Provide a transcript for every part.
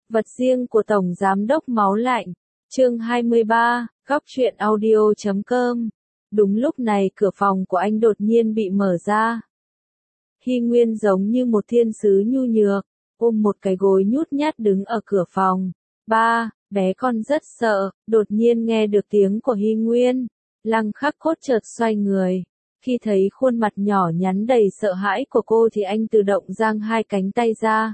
Vật riêng của Tổng Giám đốc Máu Lạnh. Chương 23, Góc truyện audio.com. Đúng lúc này cửa phòng của anh đột nhiên bị mở ra. Hy Nguyên giống như một thiên sứ nhu nhược, ôm một cái gối nhút nhát đứng ở cửa phòng. Ba, bé con rất sợ, đột nhiên nghe được tiếng của Hy Nguyên. Lăng Khắc Cốt chợt xoay người. Khi thấy khuôn mặt nhỏ nhắn đầy sợ hãi của cô thì anh tự động giang hai cánh tay ra.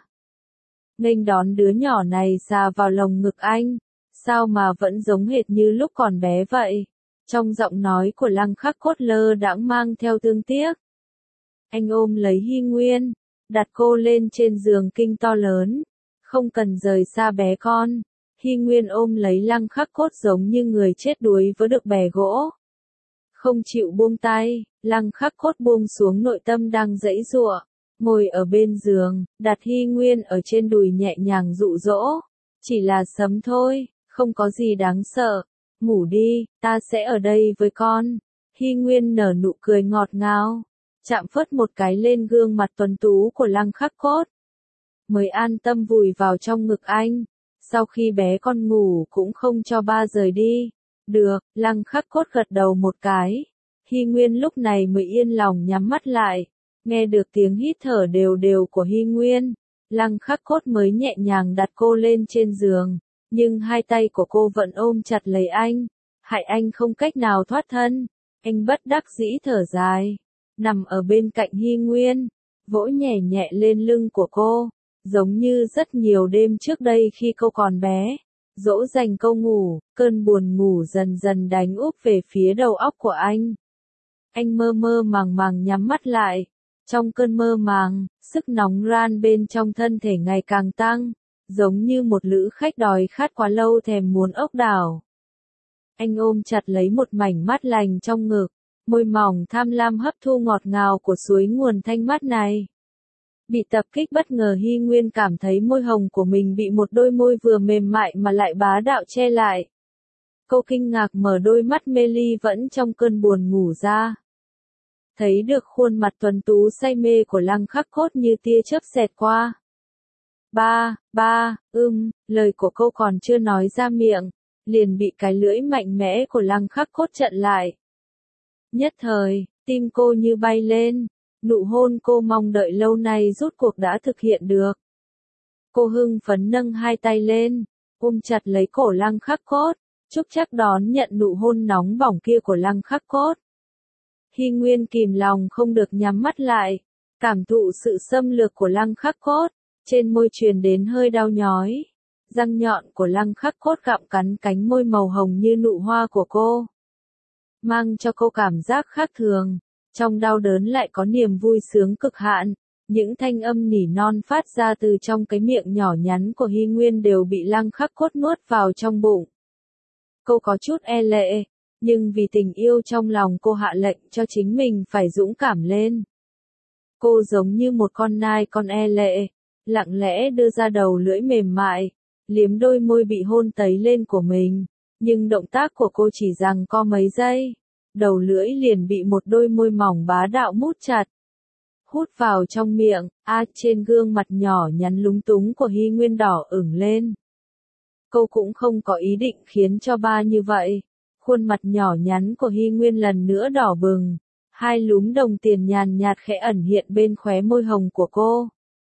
Nghênh đón đứa nhỏ này xà vào lồng ngực anh. Sao mà vẫn giống hệt như lúc còn bé vậy? Trong giọng nói của Lăng Khắc Cốt lơ đãng mang theo thương tiếc. Anh ôm lấy Hy Nguyên, đặt cô lên trên giường kinh to lớn. Không cần rời xa bé con. Hy Nguyên ôm lấy Lăng Khắc Cốt giống như người chết đuối với được bè gỗ. Không chịu buông tay, Lăng Khắc Cốt buông xuống nội tâm đang giãy giụa, ngồi ở bên giường, đặt Hy Nguyên ở trên đùi nhẹ nhàng dụ dỗ. Chỉ là sấm thôi, không có gì đáng sợ. Ngủ đi, ta sẽ ở đây với con. Hy Nguyên nở nụ cười ngọt ngào, chạm phớt một cái lên gương mặt tuấn tú của Lăng Khắc Cốt. Mới an tâm vùi vào trong ngực anh. Sau khi bé con ngủ cũng không cho ba rời đi. Được, Lăng Khắc Cốt gật đầu một cái. Hy Nguyên lúc này mới yên lòng nhắm mắt lại. Nghe được tiếng hít thở đều đều của Hy Nguyên, Lăng Khắc Cốt mới nhẹ nhàng đặt cô lên trên giường. Nhưng hai tay của cô vẫn ôm chặt lấy anh, hại anh không cách nào thoát thân. Anh bất đắc dĩ thở dài, nằm ở bên cạnh Hy Nguyên, vỗ nhẹ nhẹ lên lưng của cô, giống như rất nhiều đêm trước đây khi cô còn bé. Dỗ dành câu ngủ, cơn buồn ngủ dần dần đánh úp về phía đầu óc của anh. Anh mơ mơ màng màng nhắm mắt lại. Trong cơn mơ màng, sức nóng ran bên trong thân thể ngày càng tăng, giống như một lữ khách đói khát quá lâu thèm muốn ốc đảo. Anh ôm chặt lấy một mảnh mát lành trong ngực, môi mỏng tham lam hấp thu ngọt ngào của suối nguồn thanh mát này. Bị tập kích bất ngờ Hy Nguyên cảm thấy môi hồng của mình bị một đôi môi vừa mềm mại mà lại bá đạo che lại. Cô kinh ngạc mở đôi mắt mê ly vẫn trong cơn buồn ngủ ra. Thấy được khuôn mặt tuấn tú say mê của Lăng Khắc Cốt như tia chớp xẹt qua. Ba, lời của cô còn chưa nói ra miệng, liền bị cái lưỡi mạnh mẽ của Lăng Khắc Cốt chặn lại. Nhất thời, tim cô như bay lên, nụ hôn cô mong đợi lâu nay rốt cuộc đã thực hiện được. Cô hưng phấn nâng hai tay lên, ôm chặt lấy cổ Lăng Khắc Cốt, chúc chắc đón nhận nụ hôn nóng bỏng kia của Lăng Khắc Cốt. Hy Nguyên kìm lòng không được nhắm mắt lại, cảm thụ sự xâm lược của Lăng Khắc Cốt, trên môi truyền đến hơi đau nhói. Răng nhọn của Lăng Khắc Cốt gặm cắn cánh môi màu hồng như nụ hoa của cô, mang cho cô cảm giác khác thường, trong đau đớn lại có niềm vui sướng cực hạn. Những thanh âm nỉ non phát ra từ trong cái miệng nhỏ nhắn của Hy Nguyên đều bị Lăng Khắc Cốt nuốt vào trong bụng. Cô có chút e lệ, nhưng vì tình yêu trong lòng cô hạ lệnh cho chính mình phải dũng cảm lên. Cô giống như một con nai con e lệ, lặng lẽ đưa ra đầu lưỡi mềm mại, liếm đôi môi bị hôn tấy lên của mình, nhưng động tác của cô chỉ giằng co mấy giây, đầu lưỡi liền bị một đôi môi mỏng bá đạo mút chặt. Hút vào trong miệng, trên gương mặt nhỏ nhắn lúng túng của Hy Nguyên đỏ ửng lên. Cô cũng không có ý định khiến cho ba như vậy. Khuôn mặt nhỏ nhắn của Hy Nguyên lần nữa đỏ bừng, hai lúm đồng tiền nhàn nhạt khẽ ẩn hiện bên khóe môi hồng của cô.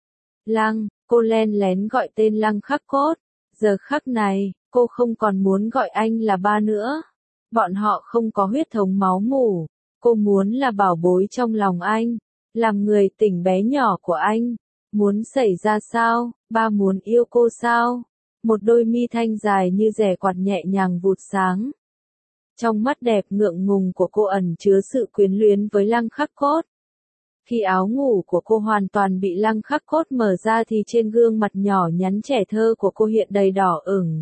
Cô len lén gọi tên Lăng Khắc Cốt. Giờ khắc này, cô không còn muốn gọi anh là ba nữa. Bọn họ không có huyết thống máu mủ. Cô muốn là bảo bối trong lòng anh, làm người tỉnh bé nhỏ của anh. Muốn xảy ra sao, ba muốn yêu cô sao? Một đôi mi thanh dài như rẻ quạt nhẹ nhàng vụt sáng. Trong mắt đẹp ngượng ngùng của cô ẩn chứa sự quyến luyến với Lăng Khắc Cốt. Khi áo ngủ của cô hoàn toàn bị Lăng Khắc Cốt mở ra thì trên gương mặt nhỏ nhắn trẻ thơ của cô hiện đầy đỏ ửng.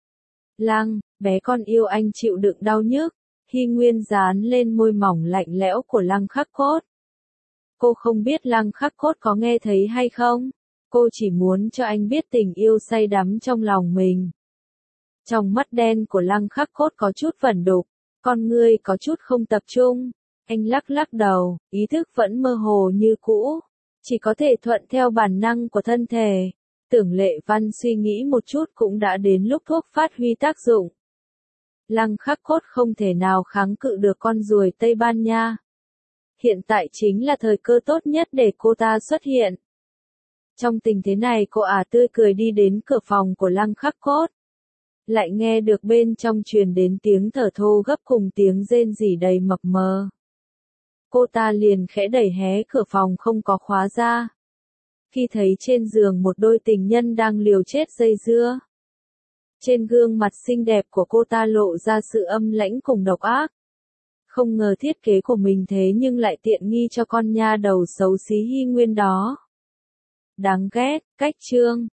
Bé con yêu anh chịu đựng đau nhức. Hy Nguyên dán lên môi mỏng lạnh lẽo của Lăng Khắc Cốt. Cô không biết Lăng Khắc Cốt có nghe thấy hay không. Cô chỉ muốn cho anh biết tình yêu say đắm trong lòng mình. Trong mắt đen của Lăng Khắc Cốt có chút vẩn đục, con ngươi có chút không tập trung. Anh lắc lắc đầu, ý thức vẫn mơ hồ như cũ, chỉ có thể thuận theo bản năng của thân thể. Tưởng Lệ Văn suy nghĩ một chút cũng đã đến lúc thuốc phát huy tác dụng. Lăng Khắc Cốt không thể nào kháng cự được con ruồi Tây Ban Nha. Hiện tại chính là thời cơ tốt nhất để cô ta xuất hiện. Trong tình thế này cô tươi cười đi đến cửa phòng của Lăng Khắc Cốt. Lại nghe được bên trong truyền đến tiếng thở thô gấp cùng tiếng rên rỉ đầy mập mờ. Cô ta liền khẽ đẩy hé cửa phòng không có khóa ra. Khi thấy trên giường một đôi tình nhân đang liều chết dây dưa. Trên gương mặt xinh đẹp của cô ta lộ ra sự âm lãnh cùng độc ác. Không ngờ thiết kế của mình thế nhưng lại tiện nghi cho con nha đầu xấu xí Hy Nguyên đó. Đáng ghét, cách chương.